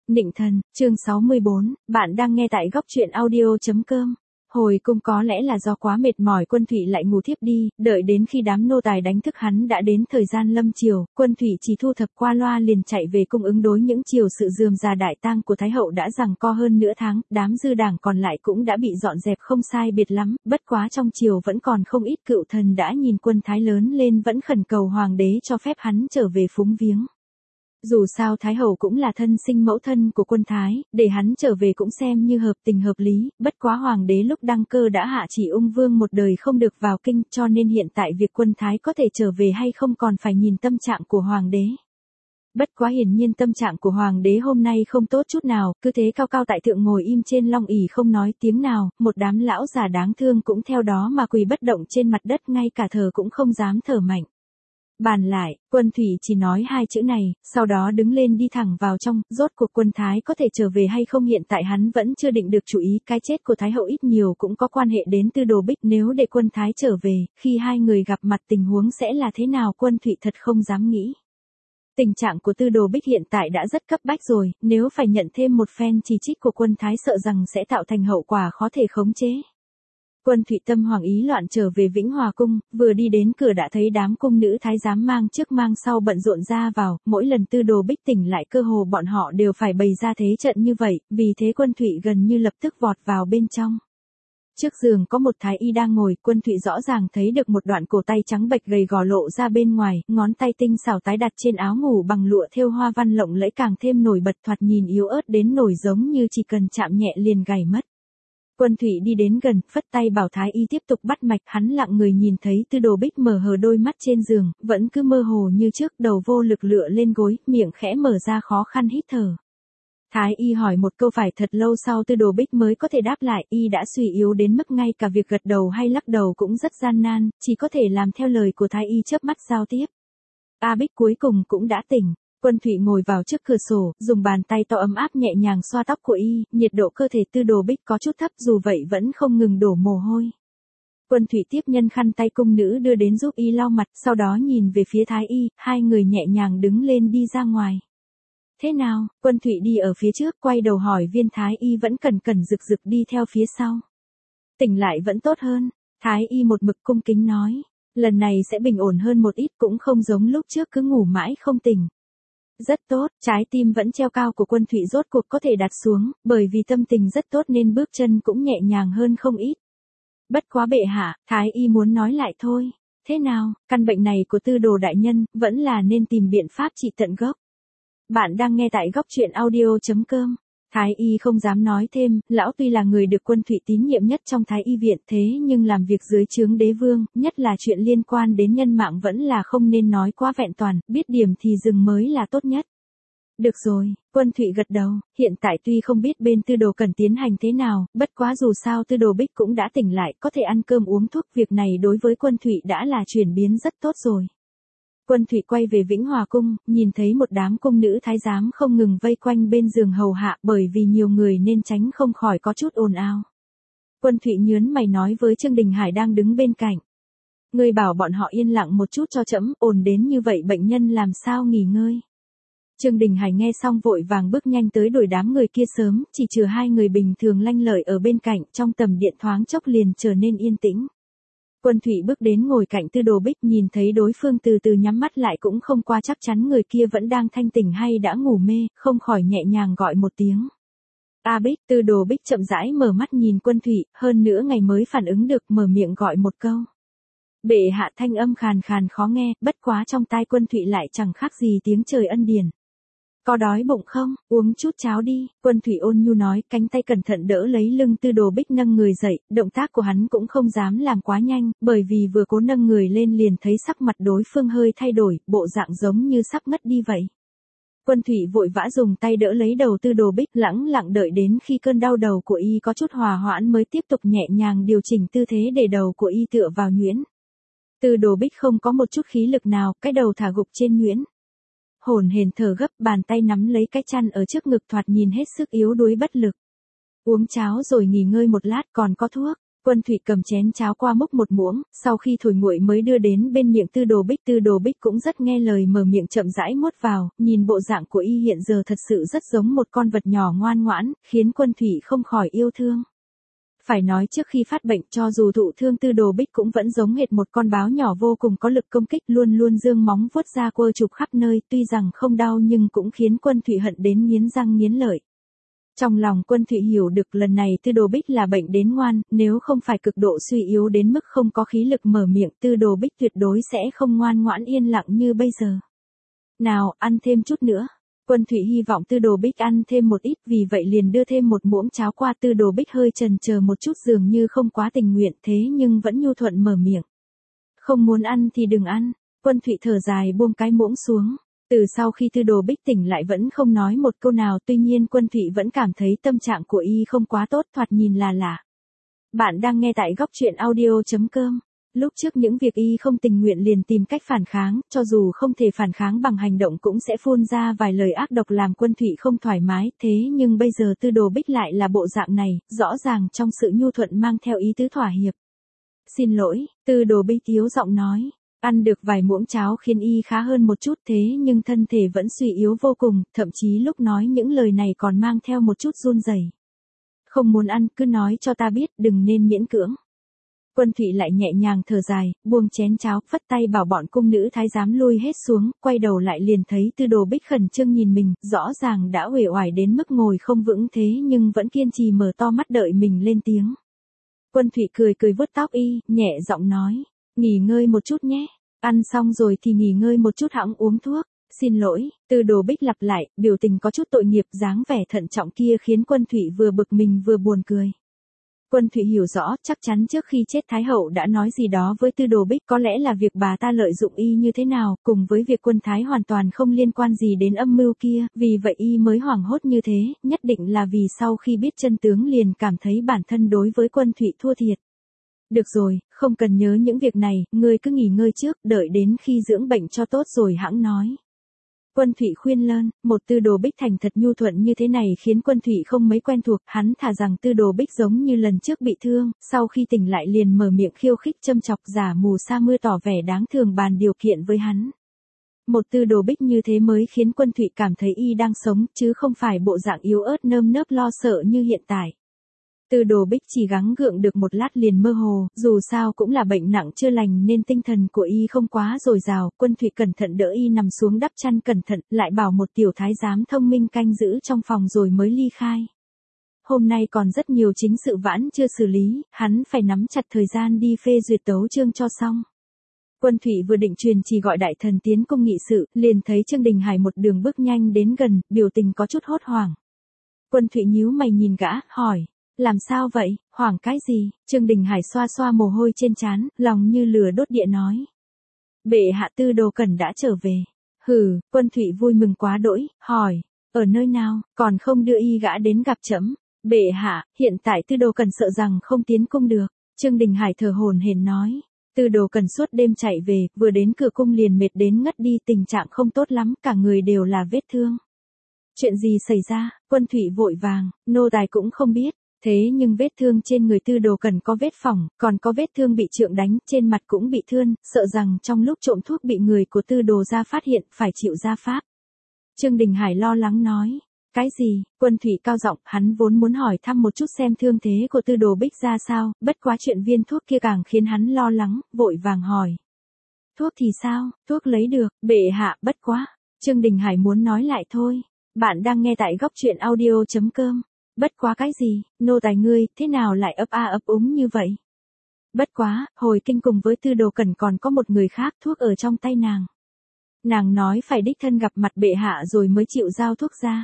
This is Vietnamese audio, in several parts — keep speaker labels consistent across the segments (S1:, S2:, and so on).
S1: Nịnh thần, chương 64, bạn đang nghe tại góc truyện audio.com. Hồi cung có lẽ là do quá mệt mỏi Quân Thụy lại ngủ thiếp đi, đợi đến khi đám nô tài đánh thức hắn đã đến thời gian lâm chiều, Quân Thụy chỉ thu thập qua loa liền chạy về cung ứng đối những chiều sự rườm rà đại tang của Thái hậu đã giằng co hơn nửa tháng, đám dư đảng còn lại cũng đã bị dọn dẹp không sai biệt lắm, bất quá trong triều vẫn còn không ít cựu thần đã nhìn Quân Thái lớn lên vẫn khẩn cầu hoàng đế cho phép hắn trở về phúng viếng. Dù sao Thái hậu cũng là thân sinh mẫu thân của Quân Thái, để hắn trở về cũng xem như hợp tình hợp lý, bất quá hoàng đế lúc đăng cơ đã hạ chỉ ung vương một đời không được vào kinh, cho nên hiện tại việc Quân Thái có thể trở về hay không còn phải nhìn tâm trạng của hoàng đế. Bất quá hiển nhiên tâm trạng của hoàng đế hôm nay không tốt chút nào, cứ thế cao cao tại thượng ngồi im trên long ỷ không nói tiếng nào, một đám lão già đáng thương cũng theo đó mà quỳ bất động trên mặt đất, ngay cả thở cũng không dám thở mạnh. Bàn lại, Quân Thụy chỉ nói hai chữ này, sau đó đứng lên đi thẳng vào trong, rốt cuộc Quân Thái có thể trở về hay không hiện tại hắn vẫn chưa định được chủ ý, cái chết của Thái hậu ít nhiều cũng có quan hệ đến Tư Đồ Bích, nếu để Quân Thái trở về, khi hai người gặp mặt tình huống sẽ là thế nào Quân Thụy thật không dám nghĩ. Tình trạng của Tư Đồ Bích hiện tại đã rất cấp bách rồi, nếu phải nhận thêm một phen chỉ trích của Quân Thái sợ rằng sẽ tạo thành hậu quả khó thể khống chế. Quân Thụy tâm hoảng ý loạn trở về Vĩnh Hòa cung, vừa đi đến cửa đã thấy đám cung nữ thái giám mang trước mang sau bận rộn ra vào, mỗi lần Tư Đồ Bích tỉnh lại cơ hồ bọn họ đều phải bày ra thế trận như vậy, vì thế Quân Thụy gần như lập tức vọt vào bên trong. Trước giường có một thái y đang ngồi, Quân Thụy rõ ràng thấy được một đoạn cổ tay trắng bệch gầy gò lộ ra bên ngoài, ngón tay tinh xảo tái đặt trên áo ngủ bằng lụa thêu hoa văn lộng lẫy càng thêm nổi bật, thoạt nhìn yếu ớt đến nổi giống như chỉ cần chạm nhẹ liền gãy mất. Quân Thụy đi đến gần, phất tay bảo thái y tiếp tục bắt mạch, hắn lặng người nhìn thấy Tư Đồ Bích mở hờ đôi mắt trên giường, vẫn cứ mơ hồ như trước, đầu vô lực lựa lên gối, miệng khẽ mở ra khó khăn hít thở. Thái y hỏi một câu phải thật lâu sau Tư Đồ Bích mới có thể đáp lại, y đã suy yếu đến mức ngay cả việc gật đầu hay lắc đầu cũng rất gian nan, chỉ có thể làm theo lời của thái y chớp mắt giao tiếp. A Bích cuối cùng cũng đã tỉnh. Quân Thụy ngồi vào trước cửa sổ, dùng bàn tay to ấm áp nhẹ nhàng xoa tóc của y, nhiệt độ cơ thể Tư Đồ Bích có chút thấp dù vậy vẫn không ngừng đổ mồ hôi. Quân Thụy tiếp nhân khăn tay cung nữ đưa đến giúp y lau mặt, sau đó nhìn về phía thái y, hai người nhẹ nhàng đứng lên đi ra ngoài. Thế nào? Quân Thụy đi ở phía trước, quay đầu hỏi viên thái y vẫn cẩn cẩn rực rực đi theo phía sau. Tỉnh lại vẫn tốt hơn, thái y một mực cung kính nói, lần này sẽ bình ổn hơn một ít, cũng không giống lúc trước cứ ngủ mãi không tỉnh. Rất tốt, trái tim vẫn treo cao của Quân Thụy rốt cuộc có thể đặt xuống, bởi vì tâm tình rất tốt nên bước chân cũng nhẹ nhàng hơn không ít. Bất quá bệ hạ, thái y muốn nói lại thôi. Thế nào, căn bệnh này của Tư Đồ đại nhân, vẫn là nên tìm biện pháp trị tận gốc. Bạn đang nghe tại góc truyện audio.com. Thái y không dám nói thêm, lão tuy là người được Quân Thụy tín nhiệm nhất trong Thái y viện, thế nhưng làm việc dưới trướng đế vương, nhất là chuyện liên quan đến nhân mạng vẫn là không nên nói quá vẹn toàn, biết điểm thì dừng mới là tốt nhất. Được rồi, Quân Thụy gật đầu, hiện tại tuy không biết bên Tư Đồ cần tiến hành thế nào, bất quá dù sao Tư Đồ Bích cũng đã tỉnh lại, có thể ăn cơm uống thuốc, việc này đối với Quân Thụy đã là chuyển biến rất tốt rồi. Quân Thụy quay về Vĩnh Hòa cung, nhìn thấy một đám cung nữ thái giám không ngừng vây quanh bên giường hầu hạ, bởi vì nhiều người nên tránh không khỏi có chút ồn ào. Quân Thụy nhớn mày nói với Trương Đình Hải đang đứng bên cạnh. Ngươi bảo bọn họ yên lặng một chút cho trẫm, ồn đến như vậy bệnh nhân làm sao nghỉ ngơi. Trương Đình Hải nghe xong vội vàng bước nhanh tới đuổi đám người kia sớm, chỉ trừ hai người bình thường lanh lợi ở bên cạnh, trong tầm điện thoáng chốc liền trở nên yên tĩnh. Quân Thụy bước đến ngồi cạnh Tư Đồ Bích, nhìn thấy đối phương từ từ nhắm mắt lại cũng không qua chắc chắn người kia vẫn đang thanh tỉnh hay đã ngủ mê, không khỏi nhẹ nhàng gọi một tiếng. A Bích. Tư Đồ Bích chậm rãi mở mắt nhìn Quân Thụy, hơn nữa ngày mới phản ứng được, mở miệng gọi một câu. Bệ hạ, thanh âm khàn khàn khó nghe, bất quá trong tai Quân Thụy lại chẳng khác gì tiếng trời ân điển. Có đói bụng không, uống chút cháo đi, Quân Thụy ôn nhu nói, cánh tay cẩn thận đỡ lấy lưng Tư Đồ Bích nâng người dậy, động tác của hắn cũng không dám làm quá nhanh, bởi vì vừa cố nâng người lên liền thấy sắc mặt đối phương hơi thay đổi, bộ dạng giống như sắp ngất đi vậy. Quân Thụy vội vã dùng tay đỡ lấy đầu Tư Đồ Bích, lặng đợi đến khi cơn đau đầu của y có chút hòa hoãn mới tiếp tục nhẹ nhàng điều chỉnh tư thế để đầu của y tựa vào nhuyễn. Tư Đồ Bích không có một chút khí lực nào, cái đầu thả gục trên nhuyễn. Hổn hển thở gấp, bàn tay nắm lấy cái chăn ở trước ngực, thoạt nhìn hết sức yếu đuối bất lực. Uống cháo rồi nghỉ ngơi một lát, còn có thuốc. Quân Thụy cầm chén cháo qua múc một muỗng, sau khi thổi nguội mới đưa đến bên miệng Tư Đồ Bích cũng rất nghe lời mở miệng chậm rãi mốt vào, nhìn bộ dạng của y hiện giờ thật sự rất giống một con vật nhỏ ngoan ngoãn, khiến Quân Thụy không khỏi yêu thương. Phải nói trước khi phát bệnh cho dù thụ thương Tư Đồ Bích cũng vẫn giống hệt một con báo nhỏ vô cùng có lực công kích, luôn luôn giương móng vuốt ra quơ chụp khắp nơi, tuy rằng không đau nhưng cũng khiến Quân Thụy hận đến nghiến răng nghiến lợi. Trong lòng Quân Thụy hiểu được lần này Tư Đồ Bích là bệnh đến ngoan, nếu không phải cực độ suy yếu đến mức không có khí lực mở miệng, Tư Đồ Bích tuyệt đối sẽ không ngoan ngoãn yên lặng như bây giờ. Nào, ăn thêm chút nữa. Quân Thụy hy vọng Tư Đồ Bích ăn thêm một ít, vì vậy liền đưa thêm một muỗng cháo qua. Tư Đồ Bích hơi chần chờ một chút, dường như không quá tình nguyện, thế nhưng vẫn nhu thuận mở miệng. Không muốn ăn thì đừng ăn. Quân Thụy thở dài buông cái muỗng xuống. Từ sau khi Tư Đồ Bích tỉnh lại vẫn không nói một câu nào, tuy nhiên Quân Thụy vẫn cảm thấy tâm trạng của y không quá tốt, thoạt nhìn là lạ. Bạn đang nghe tại góc truyện audio.com. Lúc trước những việc y không tình nguyện liền tìm cách phản kháng, cho dù không thể phản kháng bằng hành động cũng sẽ phun ra vài lời ác độc làm Quân Thụy không thoải mái, thế nhưng bây giờ Tư Đồ Bích lại là bộ dạng này, rõ ràng trong sự nhu thuận mang theo ý tứ thỏa hiệp. Xin lỗi, Tư Đồ Bích yếu giọng nói. Ăn được vài muỗng cháo khiến y khá hơn một chút, thế nhưng thân thể vẫn suy yếu vô cùng, thậm chí lúc nói những lời này còn mang theo một chút run rẩy. Không muốn ăn, cứ nói cho ta biết, đừng nên miễn cưỡng. Quân Thụy lại nhẹ nhàng thở dài, buông chén cháo, phất tay bảo bọn cung nữ thái giám lui hết xuống, quay đầu lại liền thấy Tư Đồ Bích khẩn trương nhìn mình, rõ ràng đã uể oải đến mức ngồi không vững thế nhưng vẫn kiên trì mở to mắt đợi mình lên tiếng. Quân Thụy cười cười vuốt tóc y, nhẹ giọng nói. Nghỉ ngơi một chút nhé, ăn xong rồi thì nghỉ ngơi một chút hẵng uống thuốc. Xin lỗi, Tư Đồ Bích lặp lại, biểu tình có chút tội nghiệp, dáng vẻ thận trọng kia khiến Quân Thụy vừa bực mình vừa buồn cười. Quân Thụy hiểu rõ, chắc chắn trước khi chết Thái Hậu đã nói gì đó với Tư Đồ Bích, có lẽ là việc bà ta lợi dụng y như thế nào, cùng với việc Quân Thái hoàn toàn không liên quan gì đến âm mưu kia, vì vậy y mới hoảng hốt như thế, nhất định là vì sau khi biết chân tướng liền cảm thấy bản thân đối với Quân Thụy thua thiệt. Được rồi, không cần nhớ những việc này, ngươi cứ nghỉ ngơi trước, đợi đến khi dưỡng bệnh cho tốt rồi hẵng nói. Quân Thụy khuyên lơn, một Tư Đồ Bích thành thật nhu thuận như thế này khiến Quân Thụy không mấy quen thuộc, hắn thà rằng Tư Đồ Bích giống như lần trước bị thương, sau khi tỉnh lại liền mở miệng khiêu khích châm chọc, giả mù sa mưa tỏ vẻ đáng thương bàn điều kiện với hắn. Một Tư Đồ Bích như thế mới khiến Quân Thụy cảm thấy y đang sống, chứ không phải bộ dạng yếu ớt nơm nớp lo sợ như hiện tại. Tư Đồ Bích chỉ gắng gượng được một lát liền mơ hồ, dù sao cũng là bệnh nặng chưa lành nên tinh thần của y không quá dồi dào. Quân Thụy cẩn thận đỡ y nằm xuống đắp chăn cẩn thận, lại bảo một tiểu thái giám thông minh canh giữ trong phòng rồi mới ly khai. Hôm nay còn rất nhiều chính sự vãn chưa xử lý, hắn phải nắm chặt thời gian đi phê duyệt tấu chương cho xong. Quân Thụy vừa định truyền chỉ gọi đại thần tiến cung nghị sự, liền thấy Trương Đình Hải một đường bước nhanh đến gần, biểu tình có chút hốt hoảng. Quân Thụy nhíu mày nhìn gã, hỏi. Làm sao vậy, hoảng cái gì? Trương Đình Hải xoa xoa mồ hôi trên trán, lòng như lửa đốt địa nói. Bệ hạ Tư Đồ Cẩn đã trở về. Hừ, Quân Thụy vui mừng quá đỗi, hỏi. Ở nơi nào, còn không đưa y gã đến gặp trẫm. Bệ hạ, hiện tại Tư Đồ Cẩn sợ rằng không tiến cung được. Trương Đình Hải thở hổn hển nói. Tư Đồ Cẩn suốt đêm chạy về, vừa đến cửa cung liền mệt đến ngất đi, tình trạng không tốt lắm, cả người đều là vết thương. Chuyện gì xảy ra? Quân Thụy vội vàng, nô tài cũng không biết. Thế nhưng vết thương trên người Tư Đồ Cẩn có vết phỏng, còn có vết thương bị trượng đánh, trên mặt cũng bị thươn, sợ rằng trong lúc trộm thuốc bị người của Tư Đồ gia phát hiện, phải chịu gia pháp. Trương Đình Hải lo lắng nói. Cái gì? Quân Thụy cao giọng, hắn vốn muốn hỏi thăm một chút xem thương thế của Tư Đồ Bích ra sao, bất quá chuyện viên thuốc kia càng khiến hắn lo lắng, vội vàng hỏi. Thuốc thì sao? Thuốc lấy được, bệ hạ, bất quá. Trương Đình Hải muốn nói lại thôi. Bạn đang nghe tại góc truyện audio.com. Bất quá cái gì, nô tài ngươi, thế nào lại ấp a ấp úng như vậy? Bất quá, hồi kinh cùng với Tư Đồ Cẩn còn có một người khác, thuốc ở trong tay nàng. Nàng nói phải đích thân gặp mặt bệ hạ rồi mới chịu giao thuốc ra.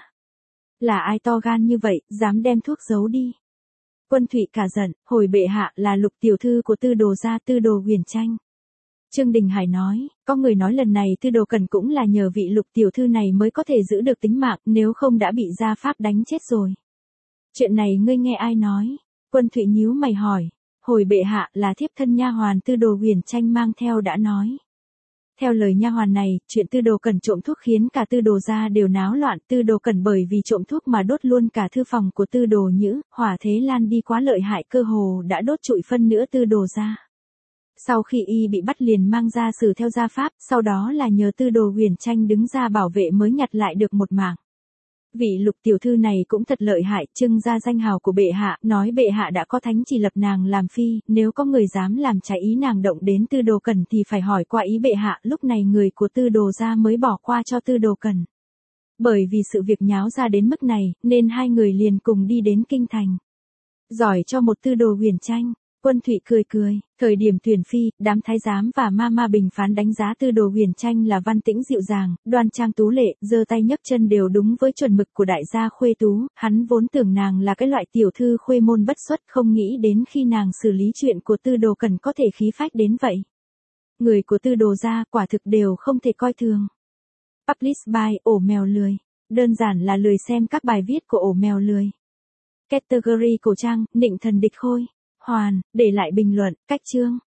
S1: Là ai to gan như vậy, dám đem thuốc giấu đi? Quân Thụy cả giận, hồi bệ hạ là Lục tiểu thư của Tư Đồ gia Tư Đồ Huyền Tranh. Trương Đình Hải nói, có người nói lần này Tư Đồ Cẩn cũng là nhờ vị Lục tiểu thư này mới có thể giữ được tính mạng, nếu không đã bị gia pháp đánh chết rồi. Chuyện này ngươi nghe ai nói? Quân Thụy nhíu mày hỏi. Hồi bệ hạ là thiếp thân nha hoàn Tư Đồ Huyền Tranh mang theo đã nói. Theo lời nha hoàn này, chuyện Tư Đồ Cẩn trộm thuốc khiến cả Tư Đồ gia đều náo loạn, Tư Đồ Cẩn bởi vì trộm thuốc mà đốt luôn cả thư phòng của Tư Đồ Nhữ, hỏa thế lan đi quá lợi hại, cơ hồ đã đốt trụi phân nửa Tư Đồ gia. Sau khi y bị bắt liền mang ra xử theo gia pháp, sau đó là nhờ Tư Đồ Huyền Tranh đứng ra bảo vệ mới nhặt lại được một mảng. Vị Lục tiểu thư này cũng thật lợi hại, trưng ra danh hào của bệ hạ, nói bệ hạ đã có thánh chỉ lập nàng làm phi, nếu có người dám làm trái ý nàng động đến Tư Đồ Cẩn thì phải hỏi qua ý bệ hạ, lúc này người của Tư Đồ gia mới bỏ qua cho Tư Đồ Cẩn. Bởi vì sự việc nháo ra đến mức này, nên hai người liền cùng đi đến kinh thành. Giỏi cho một Tư Đồ Huyền Tranh. Quân Thụy cười cười, thời điểm tuyển phi, đám thái giám và ma bình phán đánh giá Tư Đồ Huyền Tranh là văn tĩnh dịu dàng, đoan trang tú lệ, giơ tay nhấc chân đều đúng với chuẩn mực của đại gia khuê tú, hắn vốn tưởng nàng là cái loại tiểu thư khuê môn bất xuất, không nghĩ đến khi nàng xử lý chuyện của Tư Đồ Cẩn có thể khí phách đến vậy. Người của Tư Đồ gia quả thực đều không thể coi thường. Publish by ổ mèo lười, đơn giản là lười xem các bài viết của ổ mèo lười. Category cổ trang, nịnh thần địch khôi. Hoàn, để lại bình luận, cách chương.